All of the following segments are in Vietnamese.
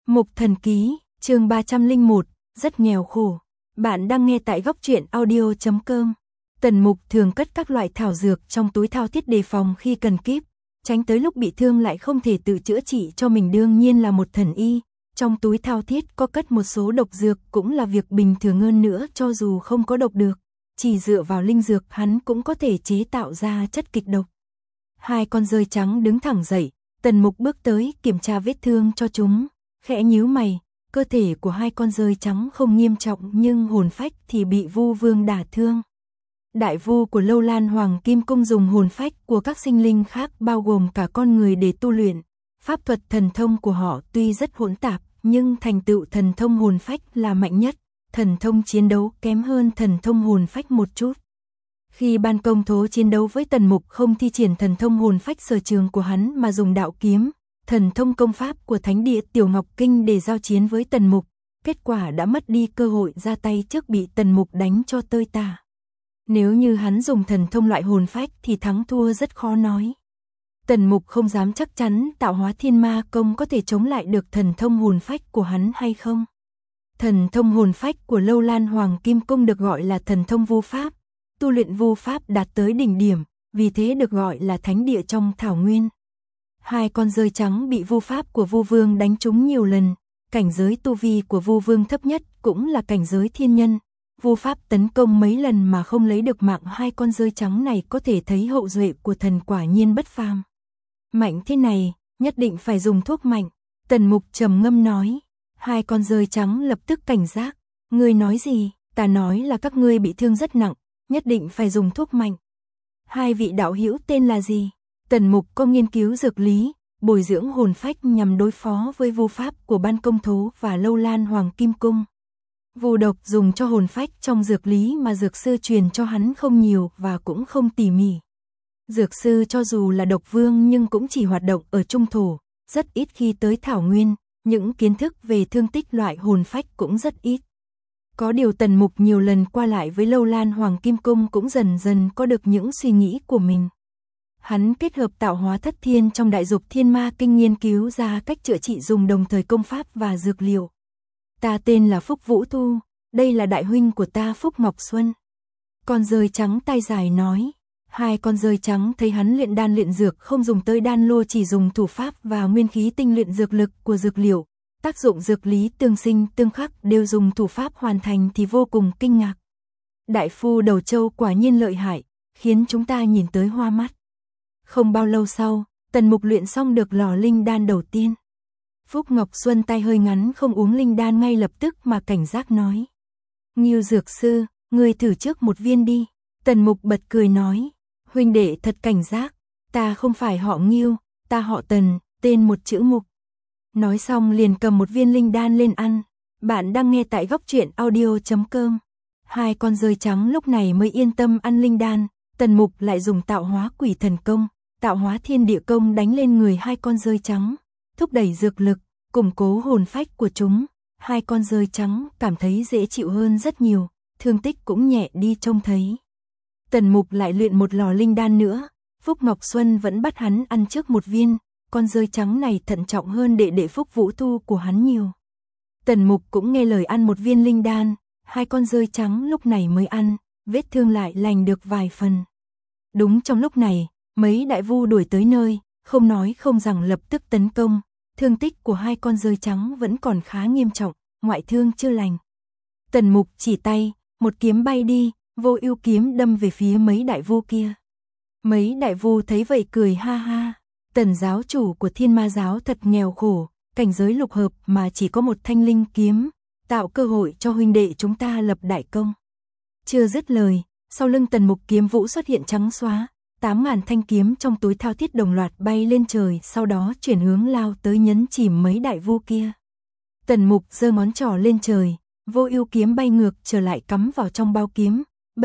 Mục Thần Ký, chương 301, rất nghèo khổ. Bạn đang nghe tại góc truyện audio.com. Tần Mục thường cất các loại thảo dược trong túi thao thiết đề phòng khi cần kíp, tránh tới lúc bị thương lại không thể tự chữa trị cho mình, đương nhiên là một thần y. Trong túi thao thiết có cất một số độc dược cũng là việc bình thường hơn nữa, cho dù không có độc được, chỉ dựa vào linh dược hắn cũng có thể chế tạo ra chất kịch độc. Hai con dơi trắng đứng thẳng dậy, Tần Mục bước tới kiểm tra vết thương cho chúng, khẽ nhíu mày, cơ thể của hai con dơi trắng không nghiêm trọng nhưng hồn phách thì bị Vu Vương đả thương. Đại vu của Lâu Lan Hoàng Kim Cung dùng hồn phách của các sinh linh khác bao gồm cả con người để tu luyện. Pháp thuật thần thông của họ tuy rất hỗn tạp, nhưng thành tựu thần thông hồn phách là mạnh nhất, thần thông chiến đấu kém hơn thần thông hồn phách một chút. Khi Ban Công Thố chiến đấu với Tần Mục không thi triển thần thông hồn phách sở trường của hắn mà dùng đạo kiếm, thần thông công pháp của Thánh Địa Tiểu Ngọc Kinh để giao chiến với Tần Mục, kết quả đã mất đi cơ hội ra tay trước, bị Tần Mục đánh cho tơi tả. Nếu như hắn dùng thần thông loại hồn phách thì thắng thua rất khó nói. Tần Mục không dám chắc chắn Tạo Hóa Thiên Ma Công có thể chống lại được thần thông hồn phách của hắn hay không. Thần thông hồn phách của Lâu Lan Hoàng Kim Cung được gọi là thần thông vu pháp, tu luyện vu pháp đạt tới đỉnh điểm, vì thế được gọi là thánh địa trong thảo nguyên. Hai con dơi trắng bị vu pháp của Vu Vương đánh trúng nhiều lần, cảnh giới tu vi của Vu Vương thấp nhất cũng là cảnh giới thiên nhân. Vu pháp tấn công mấy lần mà không lấy được mạng hai con dơi trắng này, có thể thấy hậu duệ của thần quả nhiên bất phàm. Mạnh thế này, nhất định phải dùng thuốc mạnh, Tần Mục trầm ngâm nói. Hai con dơi trắng lập tức cảnh giác. Ngươi nói gì? Ta nói là các ngươi bị thương rất nặng, nhất định phải dùng thuốc mạnh. Hai vị đạo hữu tên là gì? Tần Mục có nghiên cứu dược lý, bồi dưỡng hồn phách nhằm đối phó với vu pháp của Ban Công Thố và Lâu Lan Hoàng Kim Cung. Vu độc dùng cho hồn phách trong dược lý mà dược sư truyền cho hắn không nhiều và cũng không tỉ mỉ. Dược sư cho dù là độc vương nhưng cũng chỉ hoạt động ở trung thổ, rất ít khi tới thảo nguyên, những kiến thức về thương tích loại hồn phách cũng rất ít. Có điều Tần Mục nhiều lần qua lại với Lâu Lan Hoàng Kim Cung cũng dần dần có được những suy nghĩ của mình. Hắn kết hợp tạo hóa thất thiên trong Đại Dục Thiên Ma Kinh, nghiên cứu ra cách chữa trị dùng đồng thời công pháp và dược liệu. Ta tên là Phúc Vũ Thu, đây là đại huynh của ta Phúc Ngọc Xuân. Con dơi trắng tai dài nói. Hai con dơi trắng thấy hắn luyện đan luyện dược không dùng tới đan lô, chỉ dùng thủ pháp và nguyên khí tinh luyện dược lực của dược liệu, tác dụng dược lý tương sinh tương khắc đều dùng thủ pháp hoàn thành thì vô cùng kinh ngạc. Đại phu Đầu Châu quả nhiên lợi hại, khiến chúng ta nhìn tới hoa mắt. Không bao lâu sau, Tần Mục luyện xong được lò linh đan đầu tiên. Phúc Ngọc Xuân tay hơi ngắn không uống linh đan ngay lập tức mà cảnh giác nói. Ngưu dược sư, ngươi thử trước một viên đi. Tần Mục bật cười nói. Huynh đệ thật cảnh giác, ta không phải họ Ngưu, ta họ Tần, tên một chữ Mục. Nói xong liền cầm một viên linh đan lên ăn. Bạn đang nghe tại góc truyện audio.com. Hai con dơi trắng lúc này mới yên tâm ăn linh đan. Tần Mục lại dùng tạo hóa quỷ thần công, tạo hóa thiên địa công đánh lên người hai con dơi trắng, thúc đẩy dược lực, củng cố hồn phách của chúng. Hai con dơi trắng cảm thấy dễ chịu hơn rất nhiều, thương tích cũng nhẹ đi trông thấy. Tần Mục lại luyện một lò linh đan nữa, Phúc Ngọc Xuân vẫn bắt hắn ăn trước một viên, con dơi trắng này thận trọng hơn đệ đệ Phúc Vũ Thu của hắn nhiều. Tần Mục cũng nghe lời ăn một viên linh đan, hai con dơi trắng lúc này mới ăn, vết thương lại lành được vài phần. Đúng trong lúc này, mấy đại vu đuổi tới nơi, không nói không rằng lập tức tấn công, thương tích của hai con dơi trắng vẫn còn khá nghiêm trọng, ngoại thương chưa lành. Tần Mục chỉ tay, một kiếm bay đi, Vô Ưu kiếm đâm về phía mấy đại vu kia. Mấy đại vu thấy vậy cười ha ha, Tần giáo chủ của Thiên Ma giáo thật nghèo khổ, cảnh giới lục hợp mà chỉ có một thanh linh kiếm, tạo cơ hội cho huynh đệ chúng ta lập đại công. Chưa dứt lời, sau lưng Tần Mục kiếm vũ xuất hiện trắng xóa, 8.000 thanh kiếm trong túi thao thiết đồng loạt bay lên trời, sau đó chuyển hướng lao tới nhấn chìm mấy đại vu kia. Tần Mục giơ ngón trỏ lên trời, Vô Ưu kiếm bay ngược trở lại cắm vào trong bao kiếm,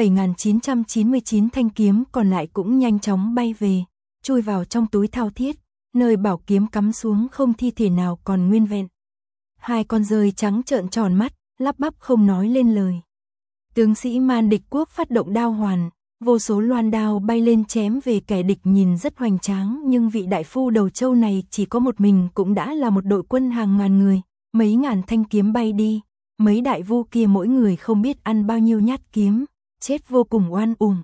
7.999 thanh kiếm còn lại cũng nhanh chóng bay về, chui vào trong túi thao thiết, nơi bảo kiếm cắm xuống không thi thể nào còn nguyên vẹn. Hai con dơi trắng trợn tròn mắt, lắp bắp không nói lên lời. Tướng sĩ Man Địch quốc phát động đao hoàn, vô số loan đao bay lên chém về kẻ địch nhìn rất hoành tráng, nhưng vị đại phu Đầu Châu này chỉ có một mình cũng đã là một đội quân hàng ngàn người, mấy ngàn thanh kiếm bay đi, mấy đại vu kia mỗi người không biết ăn bao nhiêu nhát kiếm, chết vô cùng oan uổng.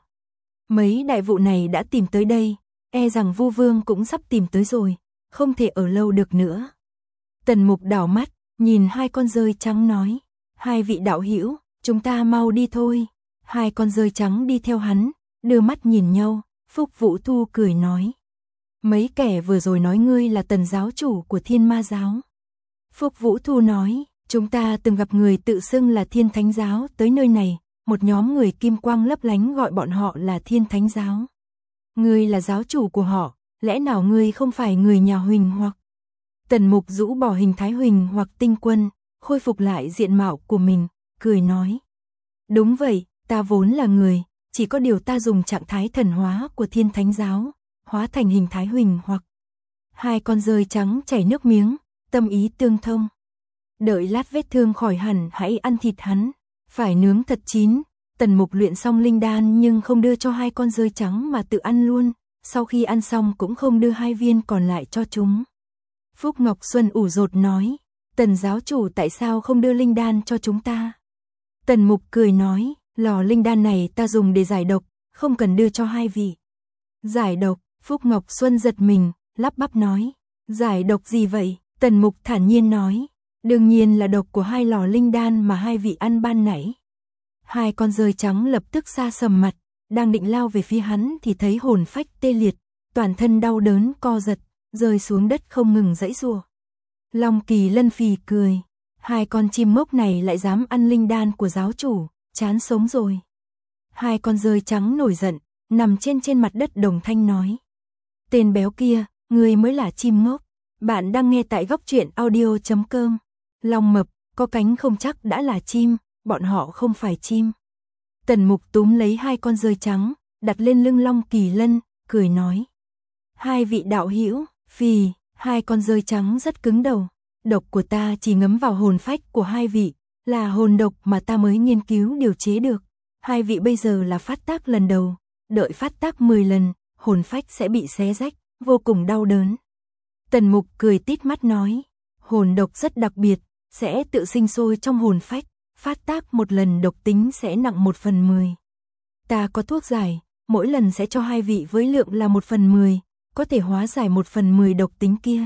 Mấy đại vụ này đã tìm tới đây, e rằng Vu Vương cũng sắp tìm tới rồi, không thể ở lâu được nữa. Tần Mục đảo mắt, nhìn hai con dơi trắng nói, hai vị đạo hữu, chúng ta mau đi thôi. Hai con dơi trắng đi theo hắn, đưa mắt nhìn nhau, Phúc Vũ Thu cười nói. Mấy kẻ vừa rồi nói ngươi là Tần giáo chủ của Thiên Ma giáo. Phúc Vũ Thu nói, chúng ta từng gặp người tự xưng là Thiên Thánh giáo tới nơi này, một nhóm người kim quang lấp lánh gọi bọn họ là Thiên Thánh giáo. Ngươi là giáo chủ của họ, lẽ nào ngươi không phải người nhà Huỳnh Hoặc? Tần Mục rũ bỏ hình thái Huỳnh Hoặc tinh quân, khôi phục lại diện mạo của mình, cười nói. Đúng vậy, ta vốn là người, chỉ có điều ta dùng trạng thái thần hóa của Thiên Thánh giáo, hóa thành hình thái Huỳnh Hoặc. Hai con dơi trắng chảy nước miếng, tâm ý tương thông. Đợi lát vết thương khỏi hẳn hãy ăn thịt hắn, phải nướng thật chín. Tần Mục luyện xong linh đan nhưng không đưa cho hai con dơi trắng mà tự ăn luôn, sau khi ăn xong cũng không đưa hai viên còn lại cho chúng. Phúc Ngọc Xuân ủ rột nói, Tần giáo chủ tại sao không đưa linh đan cho chúng ta? Tần Mục cười nói, lò linh đan này ta dùng để giải độc, không cần đưa cho hai vị. Giải độc, Phúc Ngọc Xuân giật mình, lắp bắp nói, giải độc gì vậy? Tần Mục thản nhiên nói, đương nhiên là độc của hai lò linh đan mà hai vị ăn ban nãy. Hai con dơi trắng lập tức sa sầm mặt, đang định lao về phía hắn thì thấy hồn phách tê liệt, toàn thân đau đớn co giật, rơi xuống đất không ngừng giãy giụa. Long Kỳ Lân phì cười, hai con chim mốc này lại dám ăn linh đan của giáo chủ, chán sống rồi. Hai con dơi trắng nổi giận, nằm trên mặt đất đồng thanh nói. Tên béo kia, ngươi mới là chim ngốc. Bạn đang nghe tại góc truyện audio.com. Long mập, có cánh không chắc đã là chim, bọn họ không phải chim. Tần Mục túm lấy hai con dơi trắng, đặt lên lưng Long Kỳ Lân, cười nói. Hai vị đạo hữu, phì, hai con dơi trắng rất cứng đầu. Độc của ta chỉ ngấm vào hồn phách của hai vị, là hồn độc mà ta mới nghiên cứu điều chế được. Hai vị bây giờ là phát tác lần đầu, đợi phát tác 10 lần, hồn phách sẽ bị xé rách, vô cùng đau đớn. Tần Mục cười tít mắt nói, hồn độc rất đặc biệt, sẽ tự sinh sôi trong hồn phách, phát tác một lần độc tính sẽ nặng 1/10. Ta có thuốc giải, mỗi lần sẽ cho hai vị với lượng là 1/10, có thể hóa giải 1/10 độc tính kia.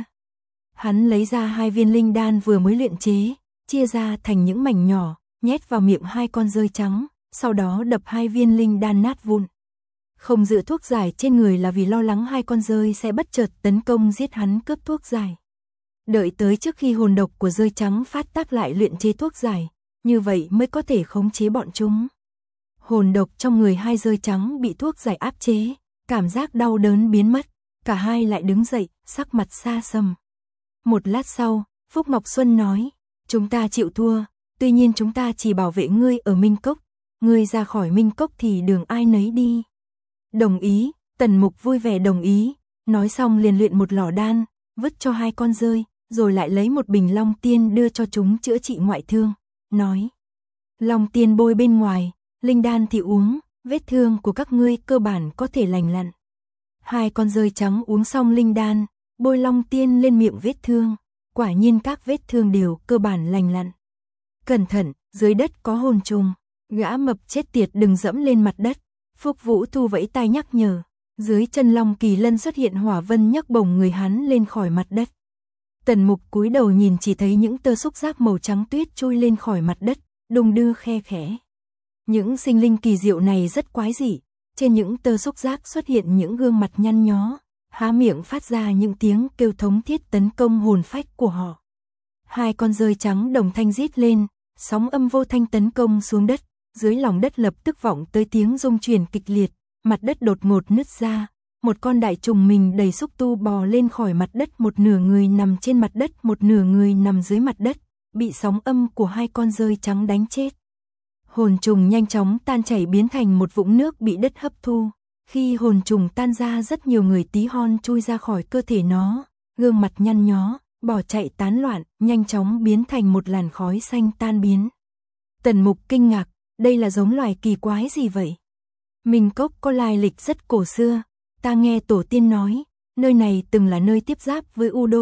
Hắn lấy ra hai viên linh đan vừa mới luyện chế, chia ra thành những mảnh nhỏ, nhét vào miệng hai con dơi trắng, sau đó đập hai viên linh đan nát vụn. Không giữ thuốc giải trên người là vì lo lắng hai con dơi sẽ bất chợt tấn công giết hắn cướp thuốc giải. Đợi tới trước khi hồn độc của dơi trắng phát tác lại luyện chế thuốc giải, như vậy mới có thể khống chế bọn chúng. Hồn độc trong người hai dơi trắng bị thuốc giải áp chế, cảm giác đau đớn biến mất, cả hai lại đứng dậy, sắc mặt xa sầm. Một lát sau, Phúc Ngọc Xuân nói, chúng ta chịu thua, tuy nhiên chúng ta chỉ bảo vệ ngươi ở Minh Cốc, ngươi ra khỏi Minh Cốc thì đường ai nấy đi. Đồng ý, Tần Mục vui vẻ đồng ý, nói xong liền luyện một lò đan, vứt cho hai con dơi, rồi lại lấy một bình Long Tiên đưa cho chúng chữa trị ngoại thương, nói. Long Tiên bôi bên ngoài, linh đan thì uống, vết thương của các ngươi cơ bản có thể lành lặn. Hai con dơi trắng uống xong linh đan, bôi Long Tiên lên miệng vết thương, quả nhiên các vết thương đều cơ bản lành lặn. Cẩn thận, dưới đất có hồn trùng, gã mập chết tiệt đừng dẫm lên mặt đất. Phúc Vũ Thu vẫy tay nhắc nhở, dưới chân Long Kỳ Lân xuất hiện hỏa vân nhấc bổng người hắn lên khỏi mặt đất. Tần Mục cúi đầu nhìn chỉ thấy những tơ xúc giác màu trắng tuyết trôi lên khỏi mặt đất, đung đưa khe khẽ. Những sinh linh kỳ diệu này rất quái dị, trên những tơ xúc giác xuất hiện những gương mặt nhăn nhó, há miệng phát ra những tiếng kêu thống thiết tấn công hồn phách của họ. Hai con dơi trắng đồng thanh rít lên, sóng âm vô thanh tấn công xuống đất. Dưới lòng đất lập tức vọng tới tiếng rung chuyển kịch liệt, mặt đất đột ngột nứt ra, một con đại trùng mình đầy xúc tu bò lên khỏi mặt đất, một nửa người nằm trên mặt đất, một nửa người nằm dưới mặt đất, bị sóng âm của hai con dơi trắng đánh chết. Hồn trùng nhanh chóng tan chảy biến thành một vũng nước bị đất hấp thu, khi hồn trùng tan ra rất nhiều người tí hon chui ra khỏi cơ thể nó, gương mặt nhăn nhó, bỏ chạy tán loạn, nhanh chóng biến thành một làn khói xanh tan biến. Tần Mục kinh ngạc, đây là giống loài kỳ quái gì vậy? Minh Cốc có lai lịch rất cổ xưa, ta nghe tổ tiên nói, nơi này từng là nơi tiếp giáp với U Đô,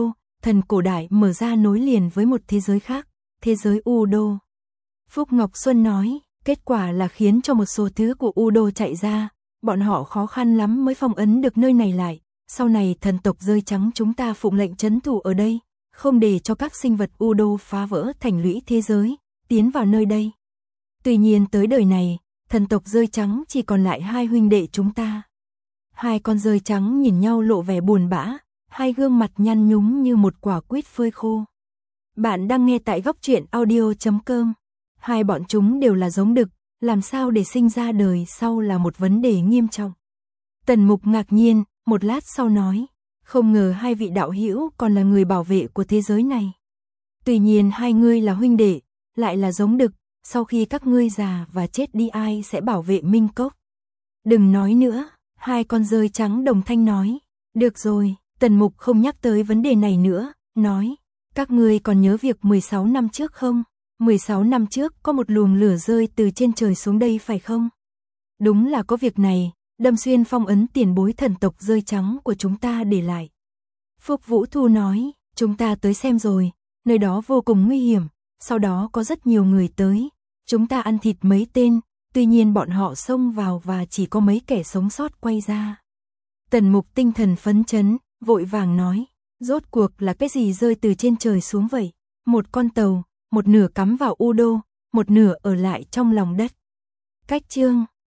thần cổ đại mở ra nối liền với một thế giới khác, thế giới U Đô. Phúc Ngọc Xuân nói, kết quả là khiến cho một số thứ của U Đô chạy ra, bọn họ khó khăn lắm mới phong ấn được nơi này lại, sau này thần tộc rơi trắng chúng ta phụng lệnh trấn thủ ở đây, không để cho các sinh vật U Đô phá vỡ thành lũy thế giới, tiến vào nơi đây. Tuy nhiên tới đời này, thần tộc rơi trắng chỉ còn lại hai huynh đệ chúng ta. Hai con rơi trắng nhìn nhau lộ vẻ buồn bã, hai gương mặt nhăn nhúm như một quả quýt phơi khô. Bạn đang nghe tại góc truyện audio.com. Hai bọn chúng đều là giống đực, làm sao để sinh ra đời sau là một vấn đề nghiêm trọng. Tần Mục ngạc nhiên, một lát sau nói, không ngờ hai vị đạo hữu còn là người bảo vệ của thế giới này. Tuy nhiên hai ngươi là huynh đệ, lại là giống đực, sau khi các ngươi già và chết đi ai sẽ bảo vệ Minh Cốc? Đừng nói nữa, hai con rơi trắng đồng thanh nói. Được rồi, Tần Mục không nhắc tới vấn đề này nữa, nói, các ngươi còn nhớ việc 16 năm trước không? 16 năm trước có một luồng lửa rơi từ trên trời xuống đây phải không? Đúng là có việc này, đâm xuyên phong ấn tiền bối thần tộc rơi trắng của chúng ta để lại. Phúc Vũ Thu nói, chúng ta tới xem rồi, nơi đó vô cùng nguy hiểm, sau đó có rất nhiều người tới, chúng ta ăn thịt mấy tên, tuy nhiên bọn họ xông vào và chỉ có mấy kẻ sống sót quay ra. Tần Mục tinh thần phấn chấn, vội vàng nói, rốt cuộc là cái gì rơi từ trên trời xuống vậy? Một con tàu, một nửa cắm vào U Đô, một nửa ở lại trong lòng đất. Cách chương